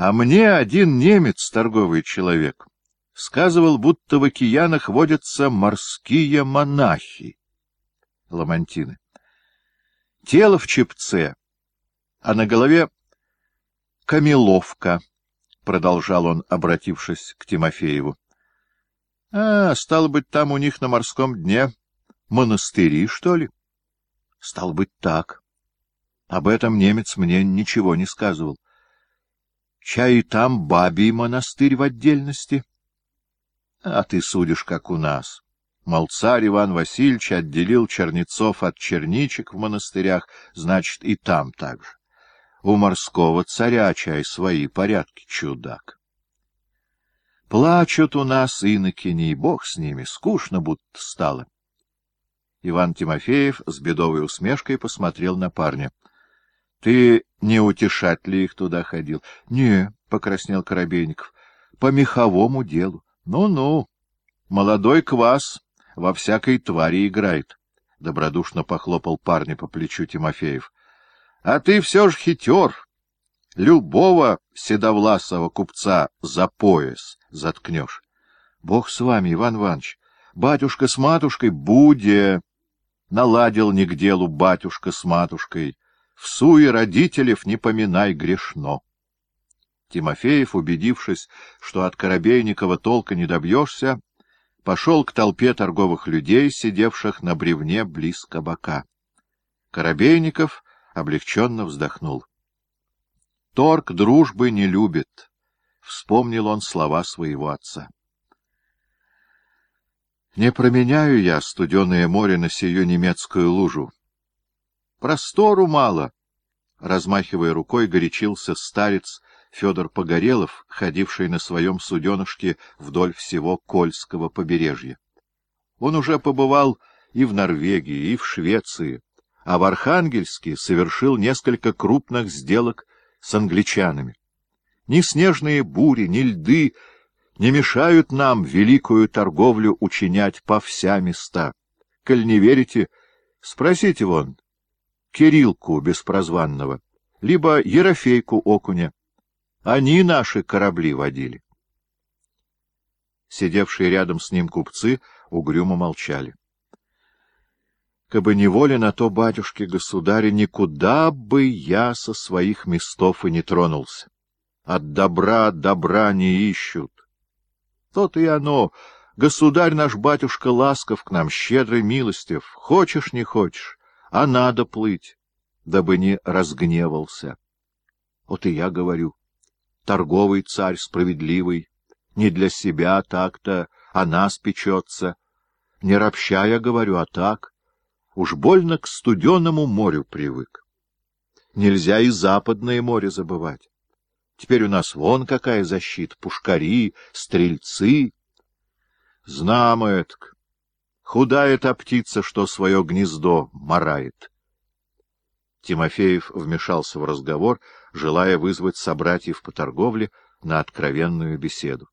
А мне один немец, торговый человек, сказывал, будто в океанах водятся морские монахи. Ламантины. Тело в чепце, а на голове камеловка, — продолжал он, обратившись к Тимофееву. — стало быть, там у них на морском дне монастыри, что ли? — Стало быть, так. Об этом немец мне ничего не сказывал. Чай и там бабий монастырь в отдельности. А ты судишь, как у нас. Мол, царь Иван Васильевич отделил чернецов от черничек в монастырях, значит, и там так же. У морского царя, чай, свои порядки, чудак. Плачут у нас инокини, и бог с ними, скучно будто стало. Иван Тимофеев с бедовой усмешкой посмотрел на парня. — Ты не утешать ли их туда ходил? — Не, — покраснел Коробейников, — по меховому делу. Ну, молодой квас во всякой твари играет, — добродушно похлопал парня по плечу Тимофеев. — А ты все ж хитер. Любого седовласого купца за пояс заткнешь. — Бог с вами, Иван Иванович. Батюшка с матушкой буде. Наладил не к делу батюшка с матушкой. В суе родителей не поминай, грешно. Тимофеев, убедившись, что от Коробейникова толка не добьешься, пошел к толпе торговых людей, сидевших на бревне близ кабака. Коробейников облегченно вздохнул. Торг дружбы не любит, — вспомнил он слова своего отца. Не променяю я студеное море на сию немецкую лужу. Простору мало, — размахивая рукой, горячился старец Федор Погорелов, ходивший на своем суденышке вдоль всего Кольского побережья. Он уже побывал и в Норвегии, и в Швеции, а в Архангельске совершил несколько крупных сделок с англичанами. Ни снежные бури, ни льды не мешают нам великую торговлю учинять по вся места. Коль не верите, спросите вон Кириллку Беспрозванного, либо Ерофейку Окуня. Они наши корабли водили. Сидевшие рядом с ним купцы угрюмо молчали. Кабы не воля на то, батюшки-государи, никуда бы я со своих местов и не тронулся. От добра не ищут. То-то и оно. Государь наш батюшка ласков к нам, щедрый, милостив. Хочешь, не хочешь, а надо плыть, дабы не разгневался. Вот и я говорю, торговый царь справедливый, не для себя так-то, а нас печется. Не ропща, я говорю, а так. Уж больно к студеному морю привык. Нельзя и Западное море забывать. Теперь у нас вон какая защита, пушкари, стрельцы. Знамо этак. Худая та птица, что свое гнездо марает. Тимофеев вмешался в разговор, желая вызвать собратьев по торговле на откровенную беседу.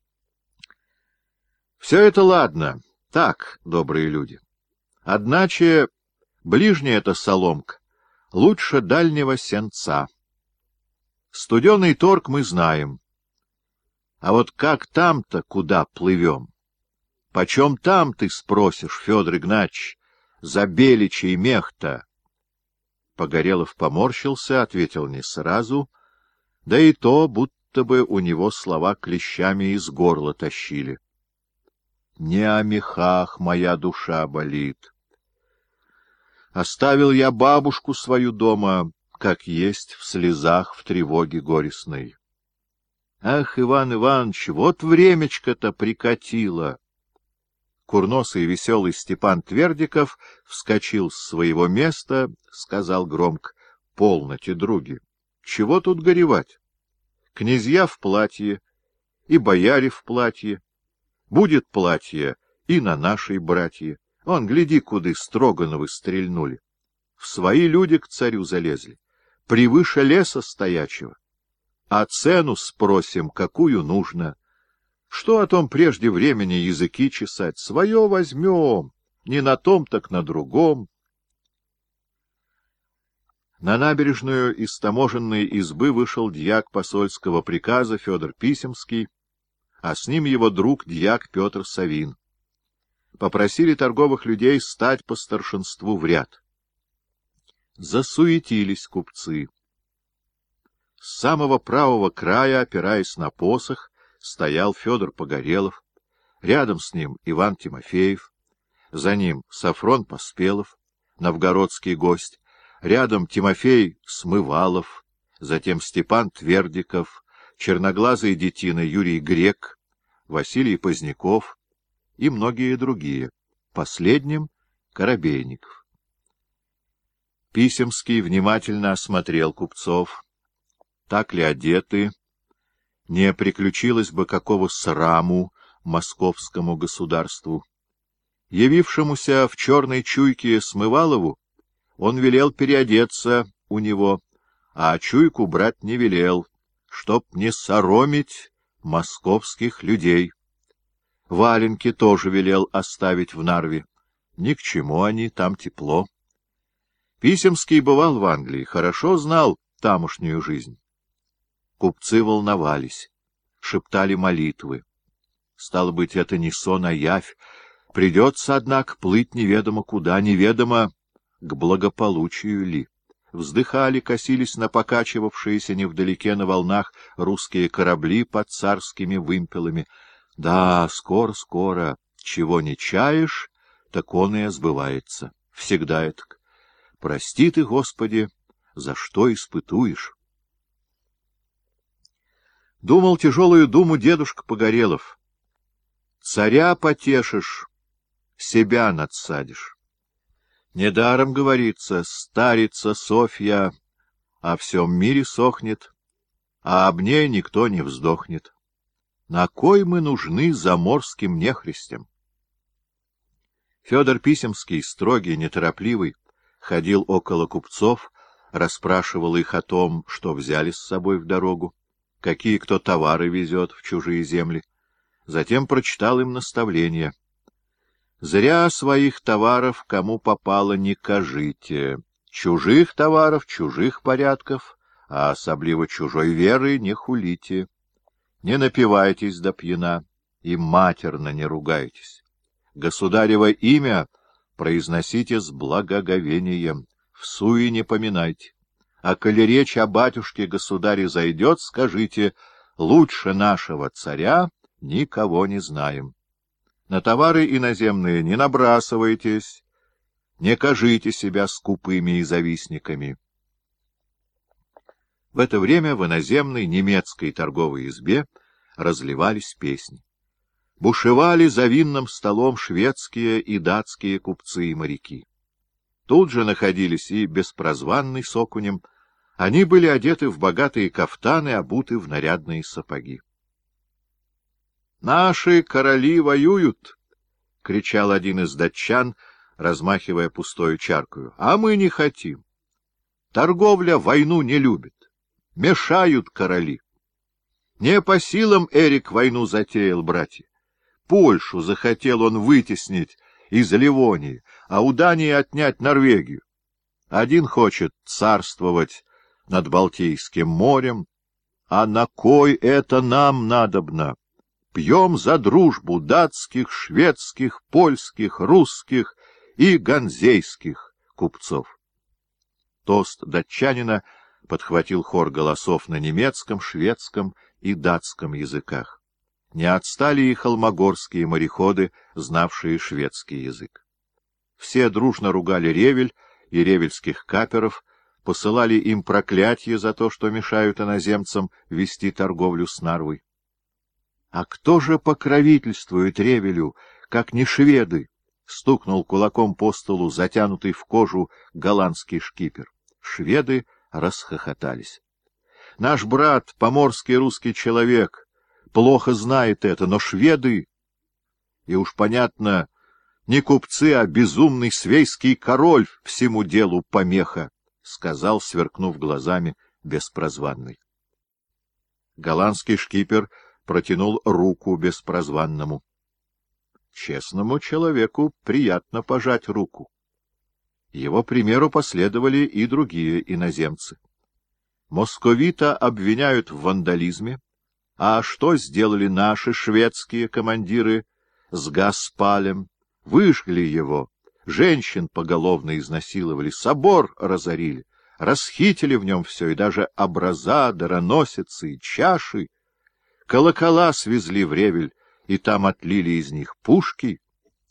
— Все это ладно, так, добрые люди. Одначе ближняя эта соломка лучше дальнего сенца. Студеный торг мы знаем. А вот как там-то, куда плывем? Почем там, ты спросишь, Федор Игнатьич, за беличий мех-то? Погорелов поморщился, ответил не сразу, да и то, будто бы у него слова клещами из горла тащили. Не о мехах моя душа болит. Оставил я бабушку свою дома, как есть, в слезах, в тревоге горестной. Ах, Иван Иванович, вот времечко-то прикатило. Курносый и веселый Степан Твердиков вскочил с своего места, сказал громко: — Полноте, други, чего тут горевать? Князья в платье и бояре в платье. Будет платье и на нашей братье. Вон, гляди, куды Строгановы стрельнули. В свои люди к царю залезли, превыше леса стоячего. А цену спросим, какую нужно. Что о том прежде времени языки чесать? Свое возьмем, не на том, так на другом. На набережную из таможенной избы вышел дьяк посольского приказа Федор Писемский, а с ним его друг дьяк Петр Савин. Попросили торговых людей стать по старшинству в ряд. Засуетились купцы. С самого правого края, опираясь на посох, стоял Федор Погорелов, рядом с ним Иван Тимофеев, за ним Сафрон Поспелов, новгородский гость, рядом Тимофей Смывалов, затем Степан Твердиков, черноглазый детина Юрий Грек, Василий Поздняков и многие другие, последним — Коробейников. Писемский внимательно осмотрел купцов, так ли одеты, не приключилось бы какого сраму московскому государству. Явившемуся в черной чуйке Смывалову он велел переодеться у него, а чуйку брать не велел, чтоб не соромить московских людей. Валенки тоже велел оставить в Нарве. Ни к чему они, там тепло. Писемский бывал в Англии, хорошо знал тамошнюю жизнь. Купцы волновались, шептали молитвы. Стало быть, это не сон, а явь. Придется, однако, плыть неведомо куда, неведомо к благополучию ли. Вздыхали, косились на покачивавшиеся невдалеке на волнах русские корабли под царскими вымпелами. Да, скоро, чего не чаешь, так он и сбывается. Всегда этак. Прости ты, Господи, за что испытуешь. Думал тяжелую думу дедушка Погорелов. Царя потешишь, себя надсадишь. Недаром говорится, старица Софья о всем мире сохнет, а об ней никто не вздохнет. На кой мы нужны заморским нехристям? Федор Писемский, строгий, неторопливый, ходил около купцов, расспрашивал их о том, что взяли с собой в дорогу, какие кто товары везет в чужие земли. Затем прочитал им наставления. «Зря своих товаров кому попало не кажите, чужих товаров, чужих порядков, а особливо чужой веры не хулите. Не напивайтесь до пьяна и матерно не ругайтесь. Государево имя произносите с благоговением, в суе не поминайте. А коли речь о батюшке-государе зайдет, скажите: лучше нашего царя никого не знаем. На товары иноземные не набрасывайтесь, не кажите себя скупыми и завистниками». В это время в иноземной немецкой торговой избе разливались песни. Бушевали за винным столом шведские и датские купцы и моряки. Тут же находились и Беспрозванный с Окунем. Они были одеты в богатые кафтаны, обуты в нарядные сапоги. «Наши короли воюют!» — кричал один из датчан, размахивая пустою чаркою. «А мы не хотим. Торговля войну не любит. Мешают короли. Не по силам Эрик войну затеял, братья. Польшу захотел он вытеснить из Ливонии, а у Дании отнять Норвегию. Один хочет царствовать над Балтийским морем, а на кой это нам надобно? Пьем за дружбу датских, шведских, польских, русских и ганзейских купцов». Тост датчанина подхватил хор голосов на немецком, шведском и датском языках. Не отстали и холмогорские мореходы, знавшие шведский язык. Все дружно ругали Ревель и ревельских каперов, посылали им проклятие за то, что мешают иноземцам вести торговлю с Нарвой. А кто же покровительствует Ревелю, как не шведы? — стукнул кулаком по столу затянутый в кожу голландский шкипер. Шведы расхохотались. Наш брат, поморский русский человек, плохо знает это, но шведы... И уж понятно, не купцы, а безумный свейский король всему делу помеха, — сказал, сверкнув глазами, Беспрозванный. Голландский шкипер протянул руку Беспрозванному. Честному человеку приятно пожать руку. Его примеру последовали и другие иноземцы. Московита обвиняют в вандализме, а что сделали наши шведские командиры с Гаспалем? Выжгли его, женщин поголовно изнасиловали, собор разорили, расхитили в нем все, и даже образа, дароносицы и чаши. Колокола свезли в Ревель, и там отлили из них пушки.